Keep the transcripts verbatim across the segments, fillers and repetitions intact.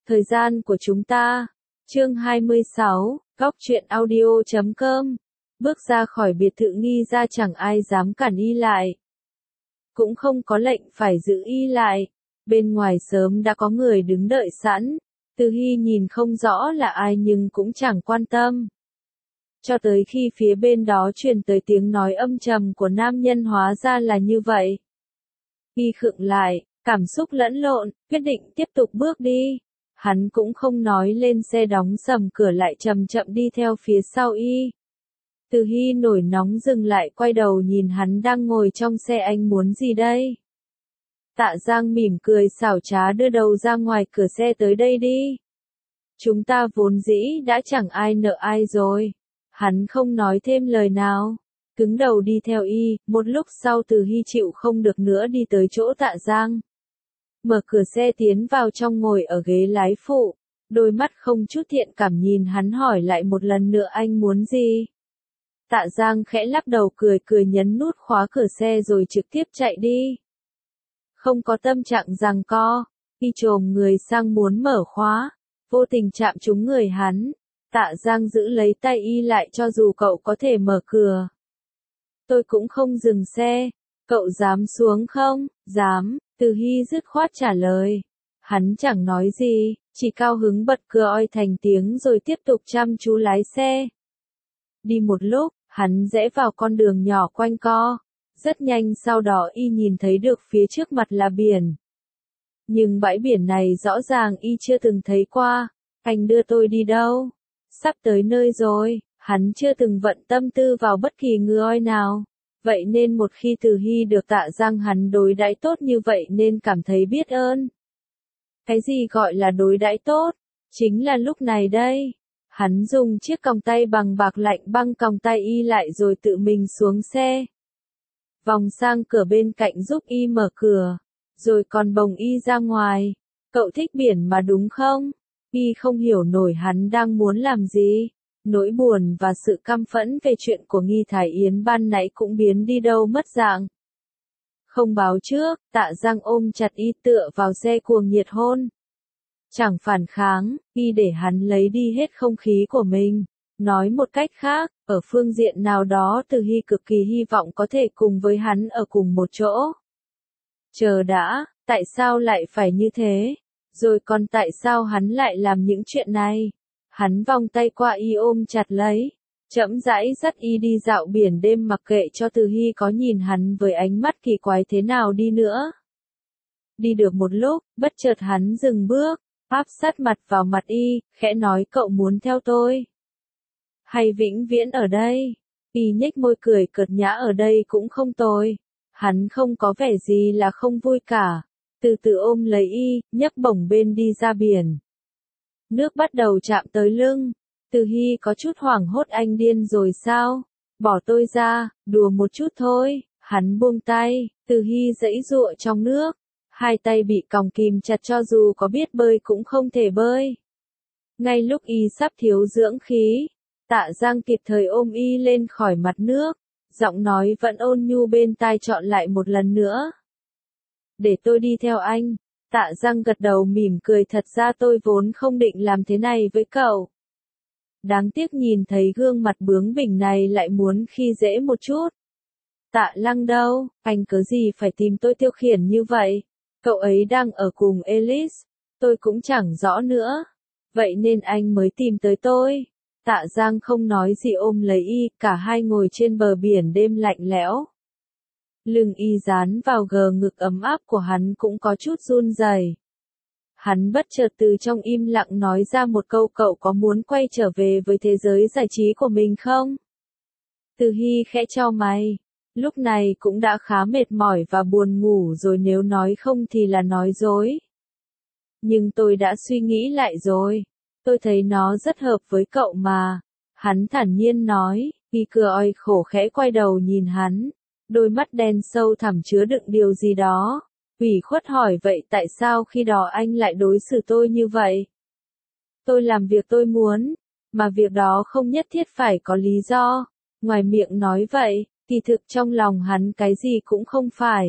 Thời gian của chúng ta. Chương hai mươi sáu, góc truyện audio chấm com. Bước ra khỏi biệt thự Nghi ra chẳng ai dám cản y lại. Cũng không có lệnh phải giữ y lại. Bên ngoài sớm đã có người đứng đợi sẵn. Từ Hy nhìn không rõ là ai nhưng cũng chẳng quan tâm. Cho tới khi phía bên đó truyền tới tiếng nói âm trầm của nam nhân hóa ra là như vậy. Y khựng lại, cảm xúc lẫn lộn, quyết định tiếp tục bước đi. Hắn cũng không nói lên xe đóng sầm cửa lại chậm chậm đi theo phía sau y. Từ Hy nổi nóng dừng lại quay đầu nhìn hắn đang ngồi trong xe. Anh muốn gì đây? Tạ Giang mỉm cười xảo trá đưa đầu ra ngoài cửa xe, tới đây đi. Chúng ta vốn dĩ đã chẳng ai nợ ai rồi. Hắn không nói thêm lời nào. Cứng đầu đi theo y, một lúc sau Từ Hy chịu không được nữa đi tới chỗ Tạ Giang. Mở cửa xe tiến vào trong ngồi ở ghế lái phụ. Đôi mắt không chút thiện cảm nhìn hắn hỏi lại một lần nữa anh muốn gì? Tạ Giang khẽ lắc đầu cười cười nhấn nút khóa cửa xe rồi trực tiếp chạy đi. Không có tâm trạng giằng co, y chồm người sang muốn mở khóa, vô tình chạm trúng người hắn. Tạ Giang giữ lấy tay y lại cho dù cậu có thể mở cửa. Tôi cũng không dừng xe, cậu dám xuống không? Dám, Từ Hy dứt khoát trả lời. Hắn chẳng nói gì, chỉ cao hứng bật cười oi thành tiếng rồi tiếp tục chăm chú lái xe. Đi một lúc, hắn rẽ vào con đường nhỏ quanh co. Rất nhanh sau đó y nhìn thấy được phía trước mặt là biển. Nhưng bãi biển này rõ ràng y chưa từng thấy qua. Anh đưa tôi đi đâu? Sắp tới nơi rồi, hắn chưa từng vận tâm tư vào bất kỳ người nào. Vậy nên một khi Từ Hy được Tạ Giang hắn đối đãi tốt như vậy nên cảm thấy biết ơn. Cái gì gọi là đối đãi tốt? Chính là lúc này đây. Hắn dùng chiếc còng tay bằng bạc lạnh băng còng tay y lại rồi tự mình xuống xe. Vòng sang cửa bên cạnh giúp y mở cửa. Rồi còn bồng y ra ngoài. Cậu thích biển mà đúng không? Y không hiểu nổi hắn đang muốn làm gì. Nỗi buồn và sự căm phẫn về chuyện của Nghi Thái Yến ban nãy cũng biến đi đâu mất dạng. Không báo trước, Tạ Giang ôm chặt y tựa vào xe cuồng nhiệt hôn. Chẳng phản kháng, y để hắn lấy đi hết không khí của mình. Nói một cách khác, ở phương diện nào đó Từ Hy cực kỳ hy vọng có thể cùng với hắn ở cùng một chỗ. Chờ đã, tại sao lại phải như thế? Rồi còn tại sao hắn lại làm những chuyện này? Hắn vòng tay qua y ôm chặt lấy, chậm rãi dắt y đi dạo biển đêm mặc kệ cho Từ Hy có nhìn hắn với ánh mắt kỳ quái thế nào đi nữa. Đi được một lúc, bất chợt hắn dừng bước, áp sát mặt vào mặt y, khẽ nói cậu muốn theo tôi. Hay vĩnh viễn ở đây? Y nhếch môi cười cợt nhã, ở đây cũng không tồi. Hắn không có vẻ gì là không vui cả. Từ từ ôm lấy y, nhấc bổng bên đi ra biển. Nước bắt đầu chạm tới lưng. Từ Hy có chút hoảng hốt, anh điên rồi sao? Bỏ tôi ra, đùa một chút thôi. Hắn buông tay, Từ Hy giãy giụa trong nước. Hai tay bị còng kìm chặt cho dù có biết bơi cũng không thể bơi. Ngay lúc y sắp thiếu dưỡng khí, Tạ Giang kịp thời ôm y lên khỏi mặt nước. Giọng nói vẫn ôn nhu bên tai trọn lại một lần nữa. Để tôi đi theo anh. Tạ Giang gật đầu mỉm cười, thật ra tôi vốn không định làm thế này với cậu. Đáng tiếc nhìn thấy gương mặt bướng bỉnh này lại muốn khi dễ một chút. Tạ Lăng đâu, anh cớ gì phải tìm tôi tiêu khiển như vậy? Cậu ấy đang ở cùng Elise, tôi cũng chẳng rõ nữa. Vậy nên anh mới tìm tới tôi. Tạ Giang không nói gì ôm lấy y, cả hai ngồi trên bờ biển đêm lạnh lẽo. Lưng y dán vào gờ ngực ấm áp của hắn cũng có chút run rẩy. Hắn bất chợt từ trong im lặng nói ra một câu, cậu có muốn quay trở về với thế giới giải trí của mình không? Từ Hy khẽ chau mày. Lúc này cũng đã khá mệt mỏi và buồn ngủ rồi, nếu nói không thì là nói dối. Nhưng tôi đã suy nghĩ lại rồi. Tôi thấy nó rất hợp với cậu mà. Hắn thản nhiên nói. Y cười oi khổ khẽ quay đầu nhìn hắn. Đôi mắt đen sâu thẳm chứa đựng điều gì đó. Ủy khuất hỏi, vậy tại sao khi đó anh lại đối xử tôi như vậy? Tôi làm việc tôi muốn, mà việc đó không nhất thiết phải có lý do. Ngoài miệng nói vậy, kỳ thực trong lòng hắn cái gì cũng không phải.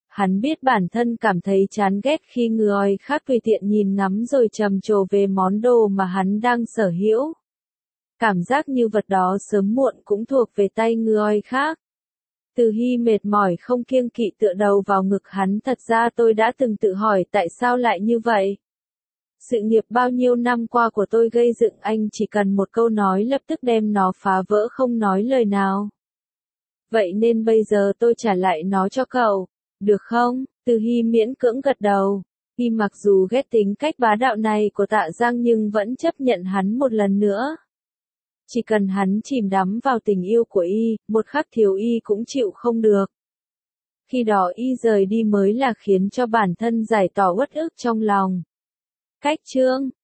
Hắn biết bản thân cảm thấy chán ghét khi người khác tùy tiện nhìn ngắm rồi trầm trồ về món đồ mà hắn đang sở hữu. Cảm giác như vật đó sớm muộn cũng thuộc về tay người khác. Từ Hy mệt mỏi không kiêng kỵ tựa đầu vào ngực hắn. Thật ra tôi đã từng tự hỏi tại sao lại như vậy. Sự nghiệp bao nhiêu năm qua của tôi gây dựng anh chỉ cần một câu nói lập tức đem nó phá vỡ không nói lời nào. Vậy nên bây giờ tôi trả lại nó cho cậu, được không? Từ Hy miễn cưỡng gật đầu. Y mặc dù ghét tính cách bá đạo này của Tạ Giang nhưng vẫn chấp nhận hắn một lần nữa. Chỉ cần hắn chìm đắm vào tình yêu của Y, một khắc thiếu Y cũng chịu không được. Khi đó Y rời đi mới là khiến cho bản thân giải tỏa uất ức trong lòng. Cách chương